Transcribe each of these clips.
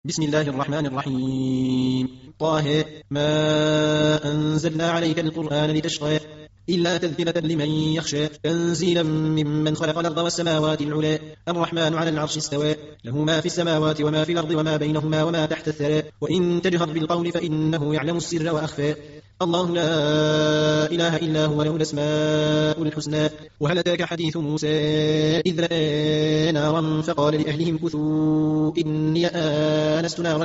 بسم الله الرحمن الرحيم. طه ما أنزلنا عليك القرآن لتشقى إلا تذكرة لمن يخشى تنزيلا ممن خلق الأرض والسماوات العلى الرحمن على العرش استوى له ما في السماوات وما في الأرض وما بينهما وما تحت الثرى وإن تجهر بالقول فإنه يعلم السر وأخفى الله لا إله إلا هو له الأسماء الحسنى. وهل أتاك حديث موسى إذ رأى نارا فقال لأهلهم كثوا إني آنست نارا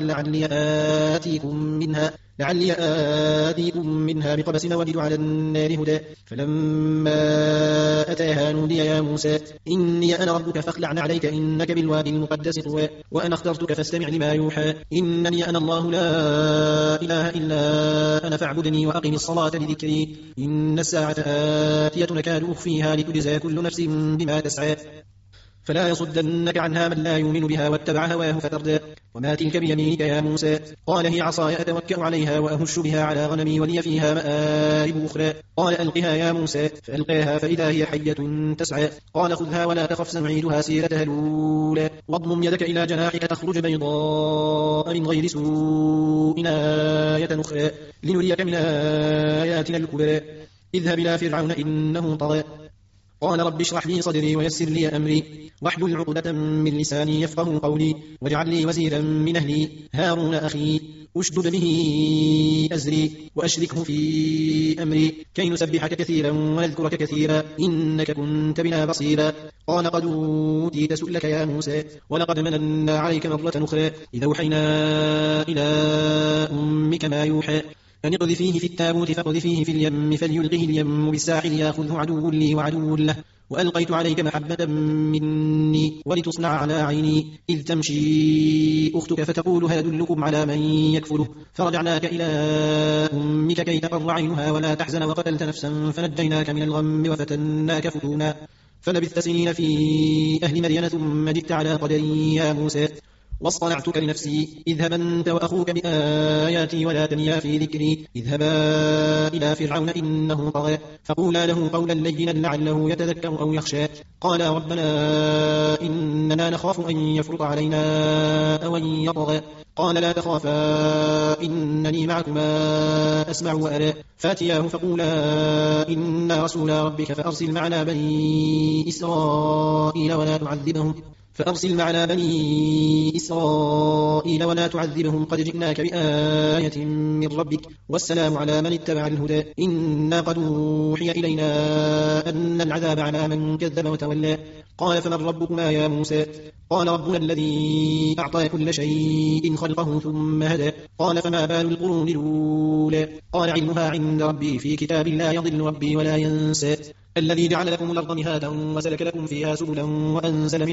لعلي آتيكم منها بقبس وجد على النار هدى فلما أتاها نودي يا موسى إني أنا ربك فاخلع عليك إنك بالوادي المقدس طوى وأنا اخترتك فاستمع لما يوحى إنني أنا الله لا إله إلا أنا فاعبدني وأقم الصلاة لذكري إن الساعة آتية نكاد أخفيها لتجزى كل نفس بما تسعى فلا يصدنك عنها من لا يؤمن بها واتبع هواه فتردى وما تلك بيمينك يا موسى قال هي عصاي أتوكأ عليها وأهش بها على غنمي ولي فيها مآرب أخرى قال ألقها يا موسى فألقاها فإذا هي حية تسعى قال خذها ولا تخف سنعيدها سيرتها الأولى واضمم يدك إلى جناحك تخرج بيضاء من غير سوء آية أخرى لنريك من آياتنا الكبرى اذهب إلى فرعون إنه طغى قال رب اشرح لي صدري ويسر لي أمري واحلل عقدة من لساني يفقهوا قولي واجعل لي وزيرا من أهلي هارون أخي اشدد به أزري وأشركه في أمري كي نسبحك كثيرا ونذكرك كثيرا إنك كنت بنا بصيرا قال قد أوتيت سؤلك يا موسى ولقد مننا عليك مرة أخرى إذا أوحينا إلى أمك ما يوحى أن اقذفيه في التابوت فاقذفيه في اليم فليلقه اليم بالساحل ياخذه عدو لي وعدو له وألقيت عليك محبة مني ولتصنع على عيني إذ تمشي أختك فتقول هل أدلكم على من يكفله فرجعناك إلى أمك كي تقر عينها ولا تحزن وقتلت نفسا فنجيناك من الغم وفتناك فتونا فلبثت سنين في أهل مدين ثم جئت على قدري يا موسى واصطنعتك لنفسي اذهب أنت وأخوك بآياتي ولا تنيا في ذكري اذهبا إلى فرعون إنه طغى فقولا له قولا لينا لعله يتذكر أو يخشى قالا ربنا إننا نخاف أن يفرط علينا أو أن يطغى قال لا تخافا إنني معكما أسمع وأرى فاتياه فقولا إنا رسولا ربك فأرسل معنا بني إسرائيل ولا تعذبهم قد جئناك بآية من ربك والسلام على من اتبع الهدى إنا قد أوحي إلينا أن العذاب على من كذب وتولى قال فمن ربكما يا موسى قال ربنا الذي أعطى كل شيء خلقه ثم هدى قال فما بال القرون الأولى قال علمها عند ربي في كتاب لا يضل ربي ولا ينسى الذي جعل لكم الأرض مهادا وسلك لكم فيها سبلا وأنزل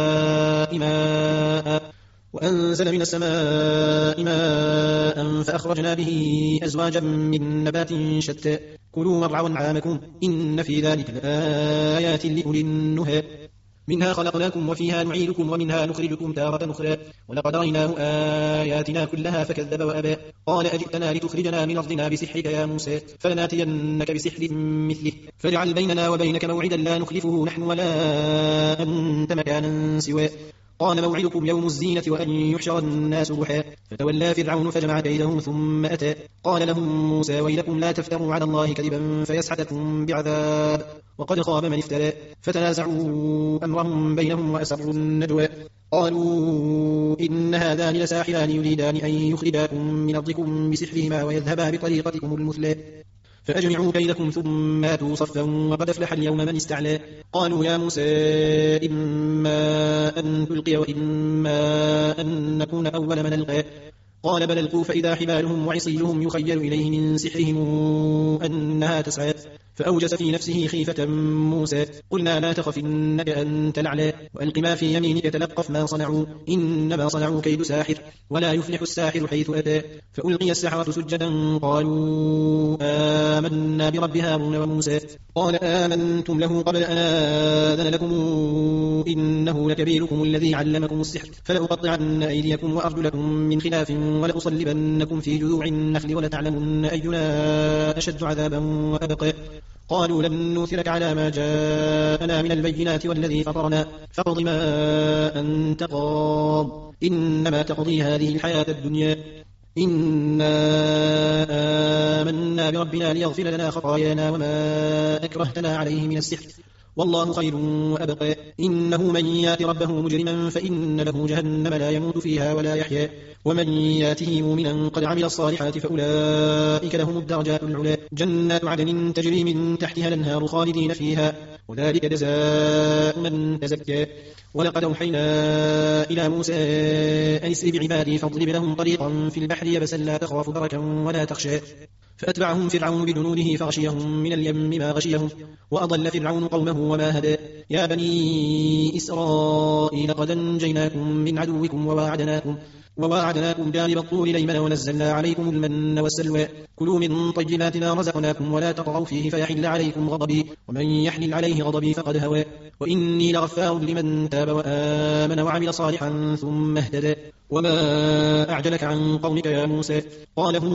من السماء ماء فأخرجنا به أزواجا من نبات شتى كلوا وارعوا أنعامكم إن في ذلك لآيات لأولي النهى منها خلقناكم وفيها نعيدكم ومنها نخرجكم تارة أخرى ولقد رأيناه آياتنا كلها فكذب وأبى قال أجئتنا لتخرجنا من أرضنا بسحرك يا موسى فلناتينك بسحر مثله فاجعل بيننا وبينك موعدا لا نخلفه نحن ولا أنت مكانا سواه قال موعدكم يوم الزينة وأن يحشر الناس ضحى فتولى فرعون فجمع كيدهم ثم أتى قال لهم موسى ويلكم لا تفتروا على الله كذبا فيسحتكم بعذاب وقد خاب من افترى فتنازعوا أمرهم بينهم وأسروا النجوى قالوا إن هذان لساحران يريدان أن يخرجاكم من أرضكم بسحرهما ويذهبا بطريقتكم المثلى فأجمعوا كيدكم ثم آتوا صفا وقد أفلح اليوم من استعلى قالوا يا موسى إما أن تلقي وإما أن نكون أول من ألقى قال بل ألقوا فإذا حبالهم وعصيهم يخيل إليه من سحرهم أنها تسعى فأوجس في نفسه خيفة موسى قلنا لا تخف إنك أنت الأعلى وألق ما في يمينك تلقف ما صنعوا إنما صنعوا كيد ساحر ولا يفلح الساحر حيث أتى فألقي السحرة سجدا قالوا آمنا برب هارون وموسى قال آمنتم له قبل أن آذن لكم إنه لكبيركم الذي علمكم السحر فلأقطعن أيديكم وأرجلكم من خلاف ولأصلبنكم في جذوع النخل ولتعلمن أينا أشد عذابا وأبقى قالوا لن نؤثرك على ما جاءنا من البينات والذي فطرنا فاقض ما أنت قاض إنما تقضي هذه الحياة الدنيا إنا آمنا بربنا ليغفر لنا خطايانا وما أكرهتنا عليه من السحر والله خير وأبقى إنه من يات ربه مجرما فإن له جهنم لا يموت فيها ولا يحيا ومن ياته مؤمنا قد عمل الصالحات فأولئك لهم الدرجات العلى جنات عدن تجري من تحتها الأنهار خالدين فيها وذلك جزاء من تزكى ولقد أوحينا إلى موسى أن اسر بعبادي فاضرب لهم طريقا في البحر يبسا لا تخاف دركا ولا تخشى فأتبعهم فرعون بجنوده فغشيهم من اليم ما غشيهم وأضل فرعون قومه وما هدى يا بني إسرائيل قد أنجيناكم من عدوكم وواعدناكم جانب الطور الأيمن ونزلنا عليكم المن والسلوى كلوا من طيبات ما رزقناكم ولا تطغوا فيه فيحل عليكم غضبي ومن يحلل عليه غضبي فقد هوى وإني لغفار لمن تاب وآمن وعمل صالحا ثم اهتدى وما أعجلك عن قومك يا موسى قال هم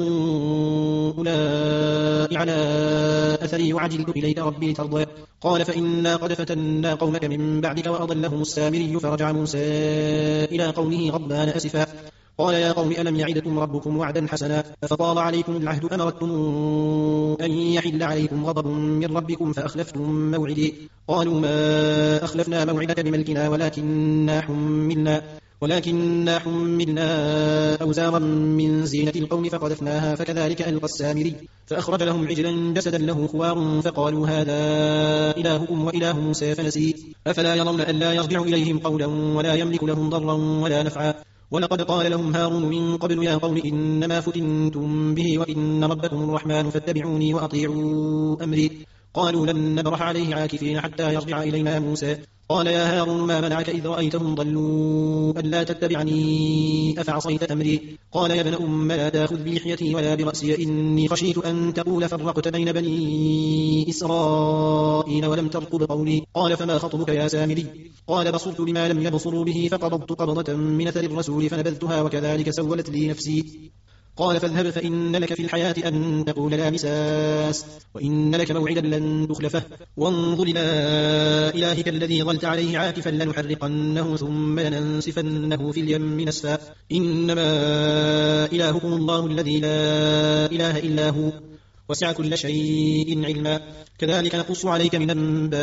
أولئك على أثري وعجلت إليك ربي لترضى قال فإنا قد فتنا قومك من بعدك وأضلهم السامري فرجع موسى إلى قومه غضبان أسفا قال يا قوم ألم يعدكم ربكم وعدا حسنا فطال عليكم العهد أمرتم أن يحل عليكم غضب من ربكم فأخلفتم موعدي قالوا ما أخلفنا موعدك بملكنا ولكننا حملنا أوزارا من زينة القوم فقذفناها فكذلك ألقى السامري فأخرج لهم عجلا جسدا له خوار فقالوا هذا إلهكم وإله موسى فنسي أفلا يرون ألا يرجع إليهم قولا ولا يملك لهم ضرا ولا نفعا ولقد قال لهم هارون من قبل يا قوم إنما فتنتم به وإن ربكم الرحمن فاتبعوني وأطيعوا أمري قالوا لن نبرح عليه عاكفين حتى يرجع إلينا موسى قال يا هارون ما منعك إذ رأيتهم ضلوا ألا تتبعني أفعصيت أمري قال يا ابن أم لا تأخذ بلحيتي ولا برأسي إني خشيت أن تقول فرقت بين بني إسرائيل ولم ترقب قولي قال فما خطبك يا سامري قال بصرت بما لم يبصروا به فقبضت قبضة من أثر الرسول فنبذتها وكذلك سولت لي نفسي قال فاذهب فإن لك في الحياة أن تقول لا مساس وإن لك موعدا لن تخلفه وانظر إلى إلهك الذي ظلت عليه عاكفا لنحرقنه ثم لننسفنه في اليم نسفا إنما إلهكم الله الذي لا إله إلا هو وسع كل شيء علما كذلك نقص عليك من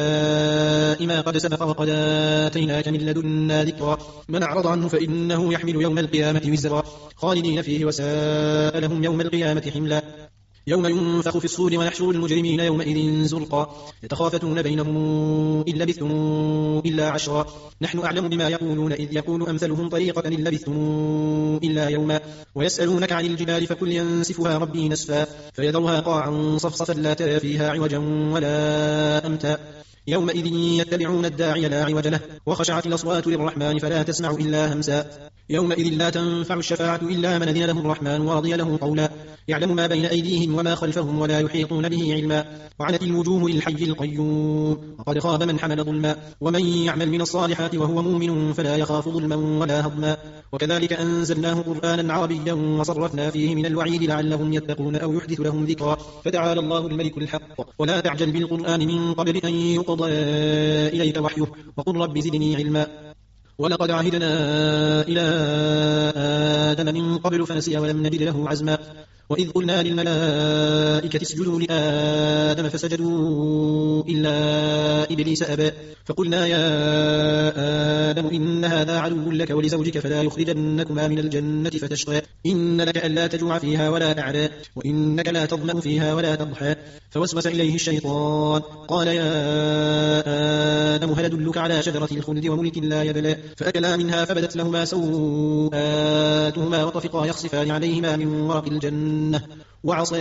أنباء ما قد سبق وقد آتيناك من لدنا ذكرا من أعرض عنه فإنه يحمل يوم القيامة وزرا خالدين فيه وساء لهم يوم القيامة حملا يوم ينفخ في الصور ونحشر المجرمين يومئذ زرقا يتخافتون بينهم إن لبثتم إلا عشرا نحن أعلم بما يقولون إذ يقول أمثلهم طريقة إن لبثتم إلا يوما ويسألونك عن الجبال فكل ينسفها ربي نسفا فيذرها قاعا صفصفا لا ترى فيها عوجا ولا أمتا يومئذ يتبعون الداعي لا عوج له وخشعت الأصوات للرحمن فلا تسمع إلا همسا يومئذ لا تنفع الشفاعة إلا من أذن له الرحمن ورضي له قولا يعلم ما بين أيديهم وما خلفهم ولا يحيطون به علما وعنت الوجوه للحي القيوم وقد خاب من حمل ظلما ومن يعمل من الصالحات وهو مؤمن فلا يخاف ظلما ولا هضما وكذلك أنزلناه قرآنا عربيا وصرفنا فيه من الوعيد لعلهم يتقون أو يحدث لهم ذكرا فتعالى الله الملك الحق ولا تعجل بالقرآن من قبل أن يقضى إليك وحيه وقل رب زدني علما ولقد عهدنا إلى آدم من قبل فنسي ولم نجد له عزما وإذ قلنا للملائكة اسجدوا لآدم فسجدوا إلا إبليس أبى فقلنا يا آدم إن هذا عدو لك ولزوجك فلا يخرجنكما من الجنة فتشقى إن لك ألا تجوع فيها ولا تعرى وإنك لا تظمأ فيها ولا تضحى فوسوس إليه الشيطان قال يا آدم هل أدلك على شجرة الخلد وملك لا يبلى فأكلا منها فبدت لهما سوآتهما وطفقا يخصفان عليهما من ورق الجنة وعصى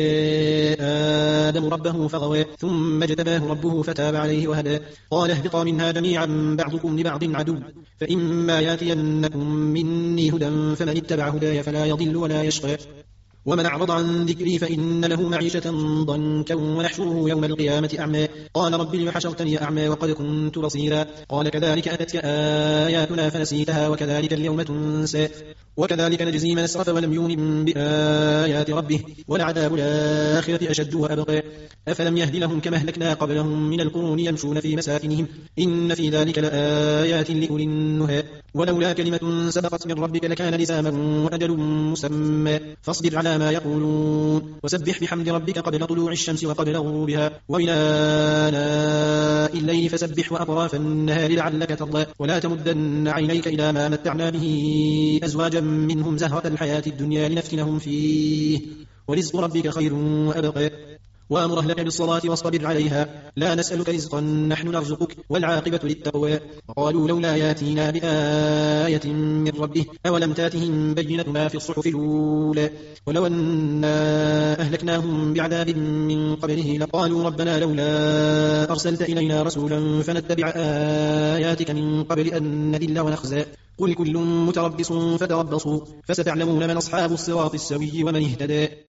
آدم ربه فغوى ثم اجتباه ربه فتاب عليه وهدى قال اهبطا منها جميعا بعضكم لبعض عدو فإما ياتينكم مني هدى فمن اتبع هداي فلا يضل ولا يشقى ومن أعرض عن ذكري فإن له معيشة ضنكا ونحشره يوم القيامة أعمى قال رب لم حشرتني أعمى وقد كنت بصيرا قال كذلك أتتك آياتنا فنسيتها وكذلك اليوم تنسى وكذلك نجزي من أسرف ولم يؤمن بآيات ربه ولعذاب الآخرة أشد وأبقى أفلم يهد لهم كما أهلكنا قبلهم من القرون يمشون في مساكنهم إن في ذلك لآيات لأولي النهى ولولا كلمة سبقت من ربك لكان لزاما وأجل مسمى فاصبر على ما يقولون وسبح بحمد ربك قبل طلوع الشمس وقبل غروبها ومن آناء الليل فسبح وأطراف النهار لعلك ترضى ولا تمدن عينيك إلى ما متعنا به أزواجا منهم زهرة الحياة الدنيا لنفتنهم فيه ورزق ربك خير وأبقى وأمر أهلك بالصلاة واصطبر عليها لا نسألك رزقا نحن نرزقك والعاقبة للتقوى وقالوا لولا ياتينا بآية من ربه أولم تاتهم بينة ما في الصحف الأولى ولو أنا أهلكناهم بعذاب من قبله لقالوا ربنا لولا أرسلت إلينا رسولا فنتبع آياتك من قبل أن نذل ونخزى قل كل متربص فتربصوا فستعلمون من أصحاب الصراط السوي ومن اهتدى